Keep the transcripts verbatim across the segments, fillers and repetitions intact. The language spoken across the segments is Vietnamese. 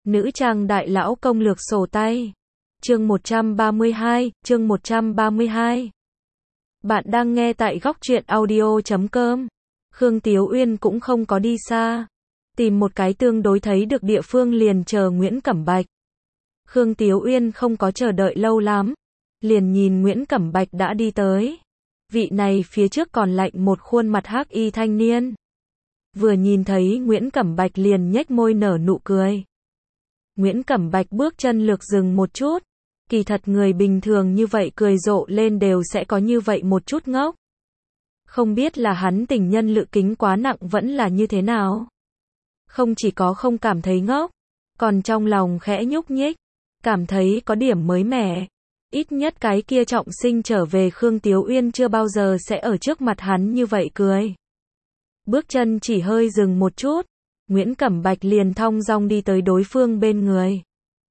Nữ trang đại lão công lược sổ tay. Chương một trăm ba mươi hai, chương một trăm ba mươi hai. Bạn đang nghe tại góc truyện audio chấm com. Khương Tiếu Uyên cũng không có đi xa. Tìm một cái tương đối thấy được địa phương liền chờ Nguyễn Cẩm Bạch. Khương Tiếu Uyên không có chờ đợi lâu lắm. Liền nhìn Nguyễn Cẩm Bạch đã đi tới. Vị này phía trước còn lạnh một khuôn mặt hắc y thanh niên. Vừa nhìn thấy Nguyễn Cẩm Bạch liền nhếch môi nở nụ cười. Nguyễn Cẩm Bạch bước chân lược dừng một chút. Kỳ thật người bình thường như vậy cười rộ lên đều sẽ có như vậy một chút ngốc. Không biết là hắn tình nhân lự kính quá nặng vẫn là như thế nào. Không chỉ có không cảm thấy ngốc, còn trong lòng khẽ nhúc nhích, cảm thấy có điểm mới mẻ. Ít nhất cái kia trọng sinh trở về Khương Tiếu Uyên chưa bao giờ sẽ ở trước mặt hắn như vậy cười. Bước chân chỉ hơi dừng một chút, Nguyễn Cẩm Bạch liền thong dong đi tới đối phương bên người.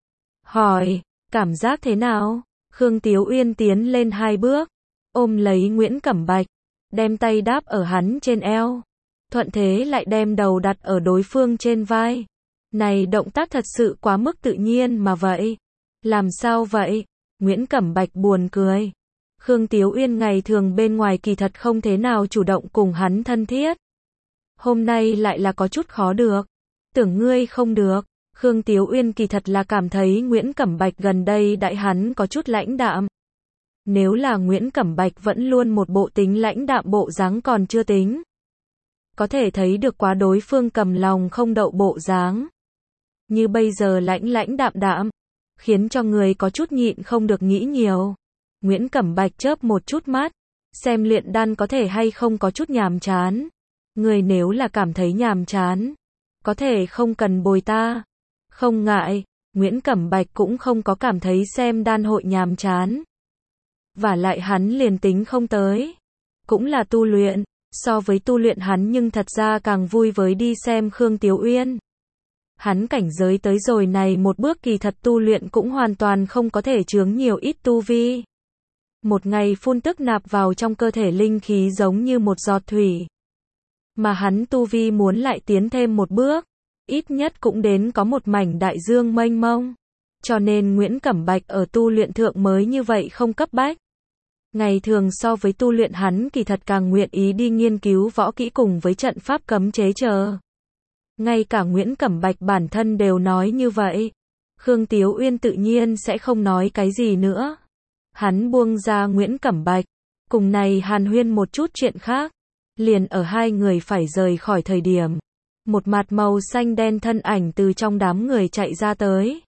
Hỏi, cảm giác thế nào? Khương Tiếu Uyên tiến lên hai bước, ôm lấy Nguyễn Cẩm Bạch, đem tay đáp ở hắn trên eo. Thuận thế lại đem đầu đặt ở đối phương trên vai. Này động tác thật sự quá mức tự nhiên mà vậy. Làm sao vậy? Nguyễn Cẩm Bạch buồn cười. Khương Tiếu Uyên ngày thường bên ngoài kỳ thật không thế nào chủ động cùng hắn thân thiết. Hôm nay lại là có chút khó được. Tưởng ngươi không được. Khương Tiếu Uyên kỳ thật là cảm thấy Nguyễn Cẩm Bạch gần đây đại hắn có chút lãnh đạm. Nếu là Nguyễn Cẩm Bạch vẫn luôn một bộ tính lãnh đạm bộ dáng còn chưa tính. Có thể thấy được quá đối phương cầm lòng không đậu bộ dáng. Như bây giờ lãnh lãnh đạm đạm, khiến cho người có chút nhịn không được nghĩ nhiều. Nguyễn Cẩm Bạch chớp một chút mắt, xem luyện đan có thể hay không có chút nhàm chán. Người nếu là cảm thấy nhàm chán, có thể không cần bồi ta. Không ngại, Nguyễn Cẩm Bạch cũng không có cảm thấy xem đan hội nhàm chán. Và lại hắn liền tính không tới, cũng là tu luyện. So với tu luyện hắn nhưng thật ra càng vui với đi xem Khương Tiếu Uyên. Hắn cảnh giới tới rồi này một bước kỳ thật tu luyện cũng hoàn toàn không có thể chướng nhiều ít tu vi. Một ngày phun tức nạp vào trong cơ thể linh khí giống như một giọt thủy. Mà hắn tu vi muốn lại tiến thêm một bước, ít nhất cũng đến có một mảnh đại dương mênh mông. Cho nên Nguyễn Cẩm Bạch ở tu luyện thượng mới như vậy không cấp bách. Ngày thường so với tu luyện hắn kỳ thật càng nguyện ý đi nghiên cứu võ kỹ cùng với trận pháp cấm chế chờ. Ngay cả Nguyễn Cẩm Bạch bản thân đều nói như vậy. Khương Tiếu Uyên tự nhiên sẽ không nói cái gì nữa. Hắn buông ra Nguyễn Cẩm Bạch, cùng này hàn huyên một chút chuyện khác. Liền ở hai người phải rời khỏi thời điểm. Một mặt màu xanh đen thân ảnh từ trong đám người chạy ra tới.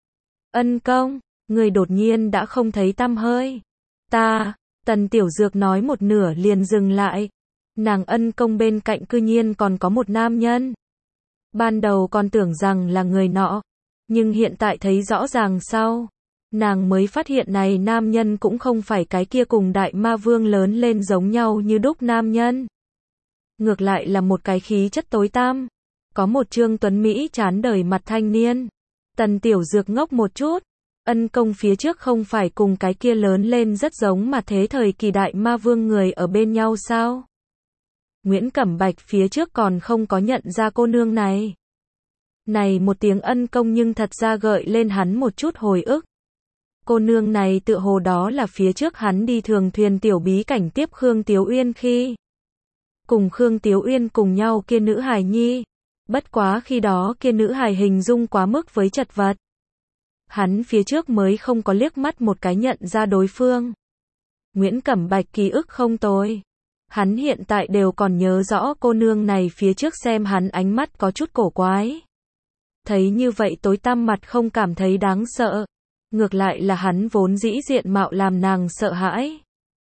Ân công, người đột nhiên đã không thấy tăm hơi. Ta, Tần Tiểu Dược nói một nửa liền dừng lại. Nàng Ân công bên cạnh cư nhiên còn có một nam nhân. Ban đầu còn tưởng rằng là người nọ, nhưng hiện tại thấy rõ ràng sau. Nàng mới phát hiện này nam nhân cũng không phải cái kia cùng đại ma vương lớn lên giống nhau như đúc nam nhân. Ngược lại là một cái khí chất tối tăm. Có một trương tuấn Mỹ chán đời mặt thanh niên. Tần Tiểu Dược ngốc một chút. Ân công phía trước không phải cùng cái kia lớn lên rất giống mà thế thời kỳ đại ma vương người ở bên nhau sao? Nguyễn Cẩm Bạch phía trước còn không có nhận ra cô nương này. Này một tiếng ân công nhưng thật ra gợi lên hắn một chút hồi ức. Cô nương này tựa hồ đó là phía trước hắn đi thường thuyền tiểu bí cảnh tiếp Khương Tiếu Uyên khi. Cùng Khương Tiếu Uyên cùng nhau kia nữ hài nhi. Bất quá khi đó kia nữ hài hình dung quá mức với chật vật. Hắn phía trước mới không có liếc mắt một cái nhận ra đối phương. Nguyễn Cẩm Bạch ký ức không tồi. Hắn hiện tại đều còn nhớ rõ cô nương này phía trước xem hắn ánh mắt có chút cổ quái. Thấy như vậy tối tăm mặt không cảm thấy đáng sợ. Ngược lại là hắn vốn dĩ diện mạo làm nàng sợ hãi.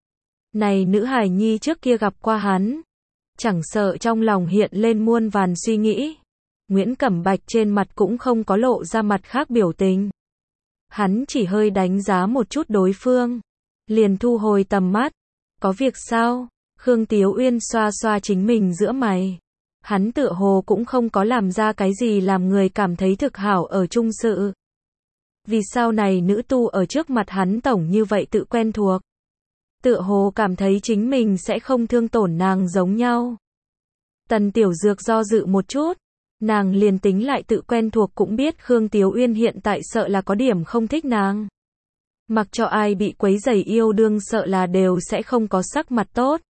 Này nữ hài nhi trước kia gặp qua hắn. Chẳng sợ trong lòng hiện lên muôn vàn suy nghĩ. Nguyễn Cẩm Bạch trên mặt cũng không có lộ ra mặt khác biểu tình. Hắn chỉ hơi đánh giá một chút đối phương. Liền thu hồi tầm mắt. Có việc sao? Khương Tiếu Uyên xoa xoa chính mình giữa mày. Hắn tựa hồ cũng không có làm ra cái gì làm người cảm thấy thực hảo ở chung sự. Vì sao này nữ tu ở trước mặt hắn tổng như vậy tự quen thuộc. Tựa hồ cảm thấy chính mình sẽ không thương tổn nàng giống nhau. Tần Tiểu Dược do dự một chút. Nàng liền tính lại tự quen thuộc cũng biết Khương Tiếu Uyên hiện tại sợ là có điểm không thích nàng. Mặc cho ai bị quấy rầy yêu đương sợ là đều sẽ không có sắc mặt tốt.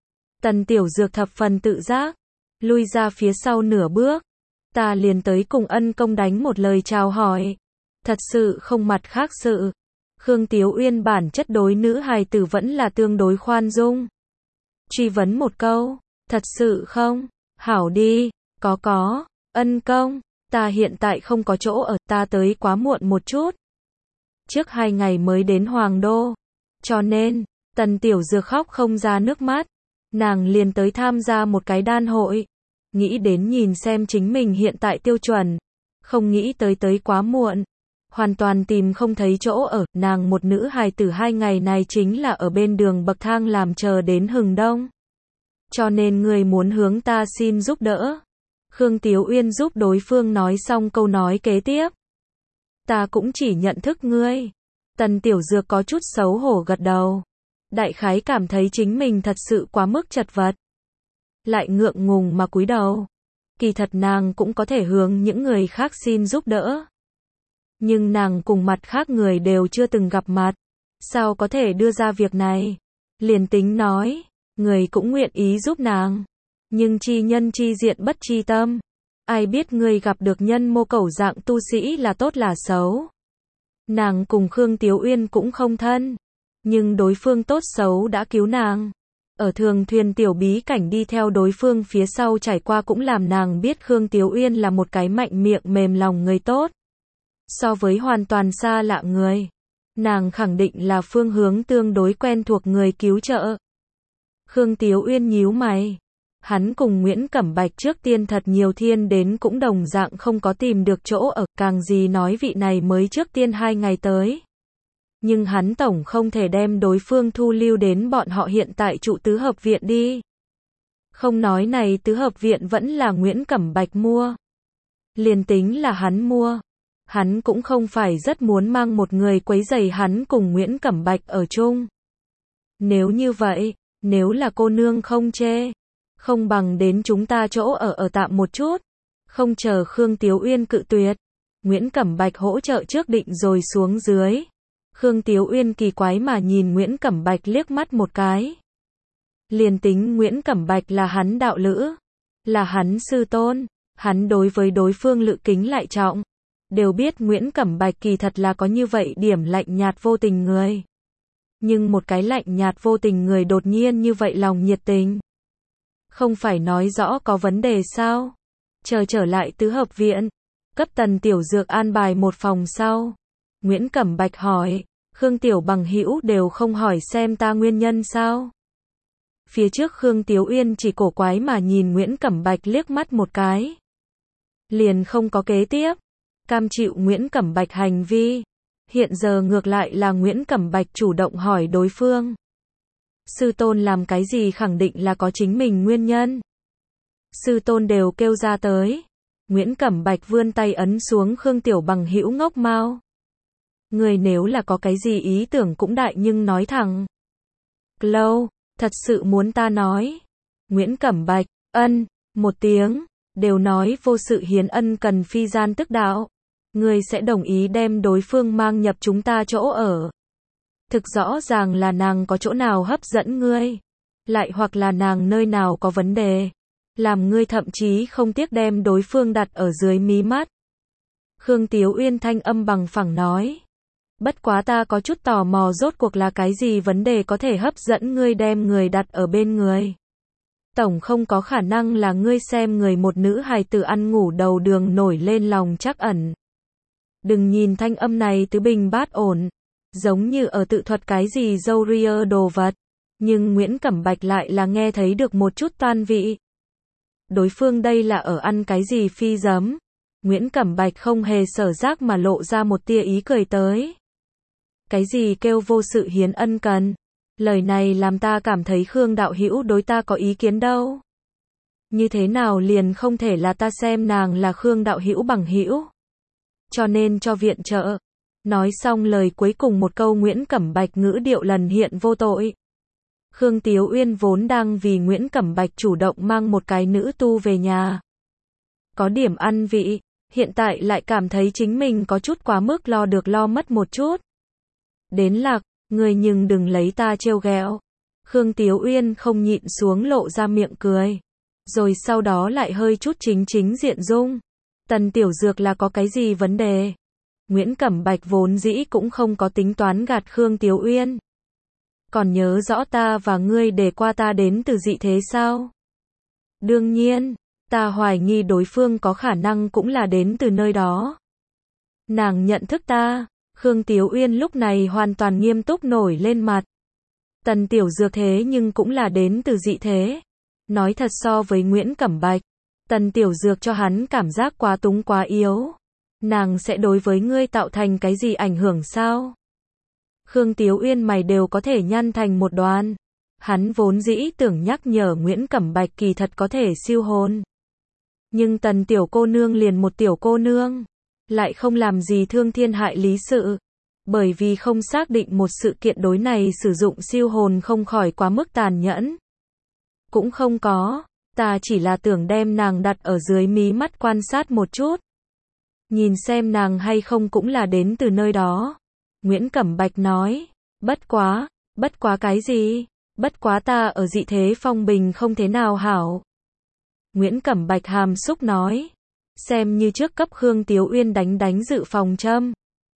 Tần Tiểu Dược thập phần tự giác, lui ra phía sau nửa bước. Ta liền tới cùng ân công đánh một lời chào hỏi. Thật sự không mặt khác sự. Khương Tiếu Uyên bản chất đối nữ hài tử vẫn là tương đối khoan dung. Truy vấn một câu, thật sự không? Hảo đi, có có, ân công, ta hiện tại không có chỗ ở, ta tới quá muộn một chút. Trước hai ngày mới đến Hoàng Đô. Cho nên, Tần Tiểu Dược khóc không ra nước mắt. Nàng liền tới tham gia một cái đan hội. Nghĩ đến nhìn xem chính mình hiện tại tiêu chuẩn. Không nghĩ tới tới quá muộn. Hoàn toàn tìm không thấy chỗ ở. Nàng một nữ hài tử hai ngày này chính là ở bên đường bậc thang làm chờ đến hừng đông. Cho nên người muốn hướng ta xin giúp đỡ. Khương Tiếu Uyên giúp đối phương nói xong câu nói kế tiếp. Ta cũng chỉ nhận thức ngươi. Tần Tiểu Dược có chút xấu hổ gật đầu. Đại khái cảm thấy chính mình thật sự quá mức chật vật. Lại ngượng ngùng mà cúi đầu. Kỳ thật nàng cũng có thể hướng những người khác xin giúp đỡ. Nhưng nàng cùng mặt khác người đều chưa từng gặp mặt. Sao có thể đưa ra việc này? Liền tính nói, người cũng nguyện ý giúp nàng. Nhưng chi nhân chi diện bất chi tâm. Ai biết người gặp được nhân mô cẩu dạng tu sĩ là tốt là xấu. Nàng cùng Khương Tiếu Uyên cũng không thân. Nhưng đối phương tốt xấu đã cứu nàng. Ở thường thuyền tiểu bí cảnh đi theo đối phương phía sau trải qua cũng làm nàng biết Khương Tiếu Uyên là một cái mạnh miệng mềm lòng người tốt. So với hoàn toàn xa lạ người, nàng khẳng định là phương hướng tương đối quen thuộc người cứu trợ. Khương Tiếu Uyên nhíu mày. Hắn cùng Nguyễn Cẩm Bạch trước tiên thật nhiều thiên đến cũng đồng dạng không có tìm được chỗ ở, càng gì nói vị này mới trước tiên hai ngày tới. Nhưng hắn tổng không thể đem đối phương thu lưu đến bọn họ hiện tại trụ tứ hợp viện đi. Không nói này tứ hợp viện vẫn là Nguyễn Cẩm Bạch mua. Liền tính là hắn mua. Hắn cũng không phải rất muốn mang một người quấy rầy hắn cùng Nguyễn Cẩm Bạch ở chung. Nếu như vậy, nếu là cô nương không chê, không bằng đến chúng ta chỗ ở ở tạm một chút. Không chờ Khương Tiếu Uyên cự tuyệt. Nguyễn Cẩm Bạch hỗ trợ trước định rồi xuống dưới. Khương Tiếu Uyên kỳ quái mà nhìn Nguyễn Cẩm Bạch liếc mắt một cái. Liền tính Nguyễn Cẩm Bạch là hắn đạo lữ, là hắn sư tôn, hắn đối với đối phương lự kính lại trọng. Đều biết Nguyễn Cẩm Bạch kỳ thật là có như vậy điểm lạnh nhạt vô tình người. Nhưng một cái lạnh nhạt vô tình người đột nhiên như vậy lòng nhiệt tình. Không phải nói rõ có vấn đề sao? Chờ trở lại tứ hợp viện, cấp Tần Tiểu Dược an bài một phòng sau. Nguyễn Cẩm Bạch hỏi, Khương Tiểu bằng hữu đều không hỏi xem ta nguyên nhân sao? Phía trước Khương Tiếu Uyên chỉ cổ quái mà nhìn Nguyễn Cẩm Bạch liếc mắt một cái. Liền không có kế tiếp. Cam chịu Nguyễn Cẩm Bạch hành vi. Hiện giờ ngược lại là Nguyễn Cẩm Bạch chủ động hỏi đối phương. Sư tôn làm cái gì khẳng định là có chính mình nguyên nhân. Sư tôn đều kêu ra tới. Nguyễn Cẩm Bạch vươn tay ấn xuống Khương Tiểu bằng hữu ngốc mau. Người nếu là có cái gì ý tưởng cũng đại nhưng nói thẳng. Lâu, thật sự muốn ta nói. Nguyễn Cẩm Bạch, ân, một tiếng, đều nói vô sự hiến ân cần phi gian tức đạo. Người sẽ đồng ý đem đối phương mang nhập chúng ta chỗ ở. Thực rõ ràng là nàng có chỗ nào hấp dẫn ngươi. Lại hoặc là nàng nơi nào có vấn đề. Làm ngươi thậm chí không tiếc đem đối phương đặt ở dưới mí mắt. Khương Tiếu Uyên thanh âm bằng phẳng nói. Bất quá ta có chút tò mò rốt cuộc là cái gì vấn đề có thể hấp dẫn ngươi đem người đặt ở bên người. Tổng không có khả năng là ngươi xem người một nữ hài tử ăn ngủ đầu đường nổi lên lòng trắc ẩn. Đừng nhìn thanh âm này tứ bình bát ổn. Giống như ở tự thuật cái gì dâu ria đồ vật. Nhưng Nguyễn Cẩm Bạch lại là nghe thấy được một chút toan vị. Đối phương đây là ở ăn cái gì phi giấm. Nguyễn Cẩm Bạch không hề sở giác mà lộ ra một tia ý cười tới. Cái gì kêu vô sự hiến ân cần. Lời này làm ta cảm thấy Khương đạo hữu đối ta có ý kiến đâu. Như thế nào liền không thể là ta xem nàng là Khương đạo hữu bằng hữu. Cho nên cho viện trợ. Nói xong lời cuối cùng một câu Nguyễn Cẩm Bạch ngữ điệu lần hiện vô tội. Khương Tiếu Uyên vốn đang vì Nguyễn Cẩm Bạch chủ động mang một cái nữ tu về nhà. có điểm ăn vị, hiện tại lại cảm thấy chính mình có chút quá mức lo được lo mất một chút. Đến Lạc, người nhưng đừng lấy ta trêu ghẹo. Khương Tiếu Uyên không nhịn xuống lộ ra miệng cười. Rồi sau đó lại hơi chút chính chính diện dung. Tần Tiểu Dược là có cái gì vấn đề? Nguyễn Cẩm Bạch vốn dĩ cũng không có tính toán gạt Khương Tiếu Uyên. Còn nhớ rõ ta và ngươi để qua ta đến từ dị thế sao? Đương nhiên, ta hoài nghi đối phương có khả năng cũng là đến từ nơi đó. Nàng nhận thức ta, Khương Tiếu Uyên lúc này hoàn toàn nghiêm túc nổi lên mặt. Tần Tiểu Dược thế nhưng cũng là đến từ dị thế. Nói thật so với Nguyễn Cẩm Bạch, Tần Tiểu Dược cho hắn cảm giác quá túng quá yếu. Nàng sẽ đối với ngươi tạo thành cái gì ảnh hưởng sao? Khương Tiếu Uyên mày đều có thể nhăn thành một đoàn. Hắn vốn dĩ tưởng nhắc nhở Nguyễn Cẩm Bạch kỳ thật có thể siêu hồn. Nhưng Tần tiểu cô nương liền một tiểu cô nương, lại không làm gì thương thiên hại lý sự. Bởi vì không xác định một sự kiện đối này sử dụng siêu hồn không khỏi quá mức tàn nhẫn. Cũng không có, ta chỉ là tưởng đem nàng đặt ở dưới mí mắt quan sát một chút. Nhìn xem nàng hay không cũng là đến từ nơi đó. Nguyễn Cẩm Bạch nói, bất quá, bất quá cái gì, bất quá ta ở dị thế phong bình không thế nào hảo. Nguyễn Cẩm Bạch hàm xúc nói, xem như trước cấp Khương Tiếu Uyên đánh đánh dự phòng châm.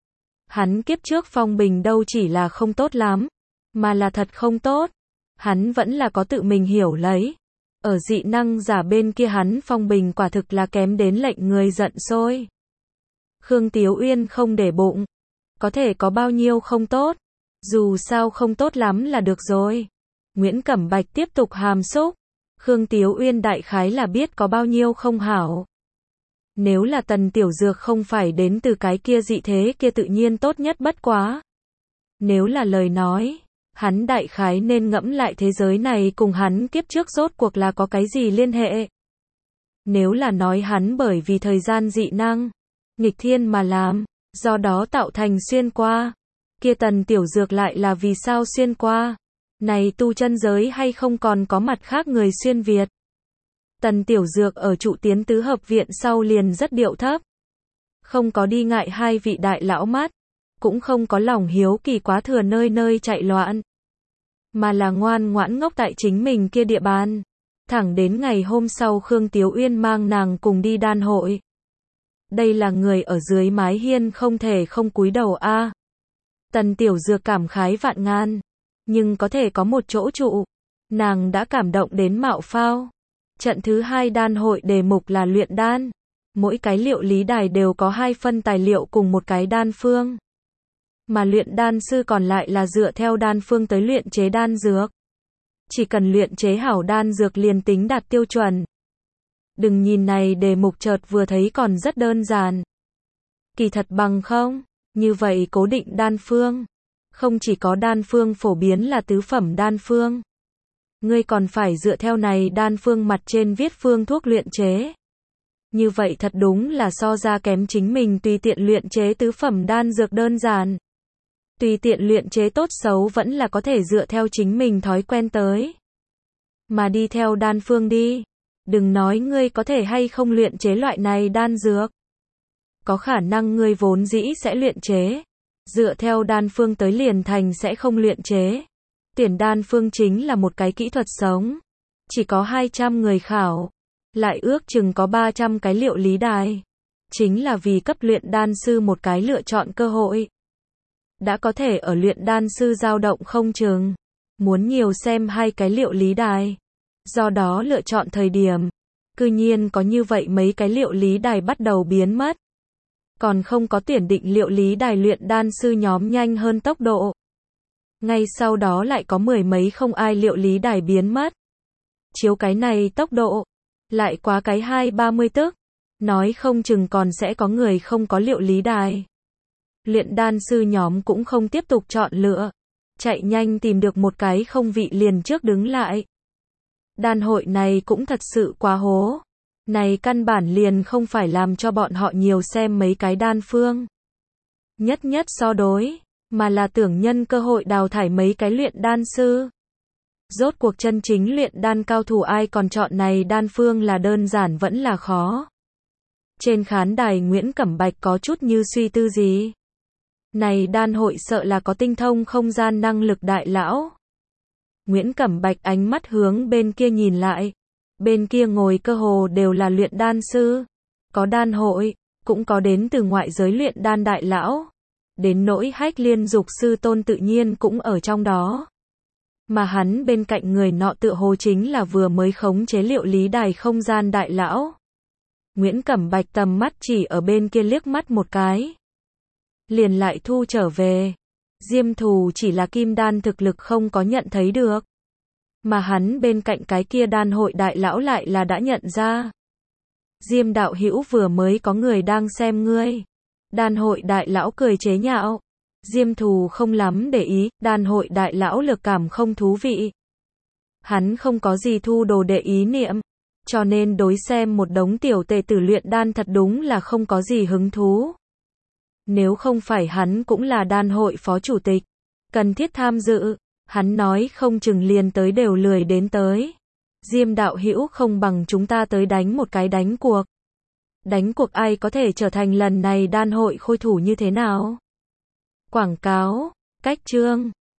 Hắn kiếp trước phong bình đâu chỉ là không tốt lắm, mà là thật không tốt. Hắn vẫn là có tự mình hiểu lấy. Ở dị năng giả bên kia hắn phong bình quả thực là kém đến lệnh người giận sôi. Khương Tiếu Uyên không để bụng. Có thể có bao nhiêu không tốt. Dù sao không tốt lắm là được rồi. Nguyễn Cẩm Bạch tiếp tục hàm xúc. Khương Tiếu Uyên đại khái là biết có bao nhiêu không hảo. Nếu là Tần Tiểu Dược không phải đến từ cái kia dị thế kia tự nhiên tốt nhất bất quá. Nếu là lời nói, hắn đại khái nên ngẫm lại thế giới này cùng hắn kiếp trước rốt cuộc là có cái gì liên hệ. Nếu là nói hắn bởi vì thời gian dị năng, nghịch thiên mà làm, do đó tạo thành xuyên qua, kia Tần Tiểu Dược lại là vì sao xuyên qua? Này tu chân giới hay không còn có mặt khác người xuyên Việt? Tần Tiểu Dược ở trụ tiến tứ hợp viện sau liền rất điệu thấp. Không có đi ngại hai vị đại lão mắt, cũng không có lòng hiếu kỳ quá thừa nơi nơi chạy loạn. Mà là ngoan ngoãn ngốc tại chính mình kia địa bàn. Thẳng đến ngày hôm sau Khương Tiếu Uyên mang nàng cùng đi đan hội. Đây là người ở dưới mái hiên không thể không cúi đầu a. À. Tần Tiểu Dược cảm khái vạn ngàn. Nhưng có thể có một chỗ trụ. Nàng đã cảm động đến mạo phao. Trận thứ hai đan hội đề mục là luyện đan. Mỗi cái liệu lý đài đều có hai phân tài liệu cùng một cái đan phương. Mà luyện đan sư còn lại là dựa theo đan phương tới luyện chế đan dược. Chỉ cần luyện chế hảo đan dược liền tính đạt tiêu chuẩn. Đừng nhìn này đề mục chợt vừa thấy còn rất đơn giản. Kỳ thật bằng không, như vậy cố định đan phương. Không chỉ có đan phương phổ biến là tứ phẩm đan phương. Ngươi còn phải dựa theo này đan phương mặt trên viết phương thuốc luyện chế. Như vậy thật đúng là so ra kém chính mình tùy tiện luyện chế tứ phẩm đan dược đơn giản. Tùy tiện luyện chế tốt xấu vẫn là có thể dựa theo chính mình thói quen tới. Mà đi theo đan phương đi. Đừng nói ngươi có thể hay không luyện chế loại này đan dược. Có khả năng ngươi vốn dĩ sẽ luyện chế. Dựa theo đan phương tới liền thành sẽ không luyện chế. Tuyển đan phương chính là một cái kỹ thuật sống. Chỉ có hai trăm người khảo. Lại ước chừng có ba trăm cái liệu lý đài. Chính là vì cấp luyện đan sư một cái lựa chọn cơ hội. Đã có thể ở luyện đan sư dao động không chừng. Muốn nhiều xem hai cái liệu lý đài. Do đó lựa chọn thời điểm. Cư nhiên có như vậy mấy cái liệu lý đài bắt đầu biến mất. Còn không có tuyển định liệu lý đài luyện đan sư nhóm nhanh hơn tốc độ. Ngay sau đó lại có mười mấy không ai liệu lý đài biến mất. Chiếu cái này tốc độ. Lại quá cái hai ba mươi tức. Nói không chừng còn sẽ có người không có liệu lý đài. Luyện đan sư nhóm cũng không tiếp tục chọn lựa. Chạy nhanh tìm được một cái không vị liền trước đứng lại. Đan hội này cũng thật sự quá hố. Này căn bản liền không phải làm cho bọn họ nhiều xem mấy cái đan phương. Nhất nhất so đối, mà là tưởng nhân cơ hội đào thải mấy cái luyện đan sư. Rốt cuộc chân chính luyện đan cao thủ ai còn chọn này đan phương là đơn giản vẫn là khó. Trên khán đài Nguyễn Cẩm Bạch có chút như suy tư gì. Này đan hội sợ là có tinh thông không gian năng lực đại lão. Nguyễn Cẩm Bạch ánh mắt hướng bên kia nhìn lại. Bên kia ngồi cơ hồ đều là luyện đan sư. Có đan hội, cũng có đến từ ngoại giới luyện đan đại lão. Đến nỗi Hách Liên Dục sư tôn tự nhiên cũng ở trong đó. Mà hắn bên cạnh người nọ tựa hồ chính là vừa mới khống chế liệu lý đài không gian đại lão. Nguyễn Cẩm Bạch tầm mắt chỉ ở bên kia liếc mắt một cái. Liền lại thu trở về. Diêm Thù chỉ là kim đan thực lực không có nhận thấy được. Mà hắn bên cạnh cái kia đan hội đại lão lại là đã nhận ra. Diêm đạo hữu vừa mới có người đang xem ngươi. Đan hội đại lão cười chế nhạo. Diêm Thù không lắm để ý, đan hội đại lão lực cảm không thú vị. Hắn không có gì thu đồ đệ ý niệm. Cho nên đối xem một đống tiểu tề tử luyện đan thật đúng là không có gì hứng thú. Nếu không phải hắn cũng là đan hội phó chủ tịch, cần thiết tham dự, hắn nói không chừng liền tới đều lười đến tới. Diêm đạo hữu không bằng chúng ta tới đánh một cái đánh cuộc. Đánh cuộc ai có thể trở thành lần này đan hội khôi thủ như thế nào? Quảng cáo, cách chương.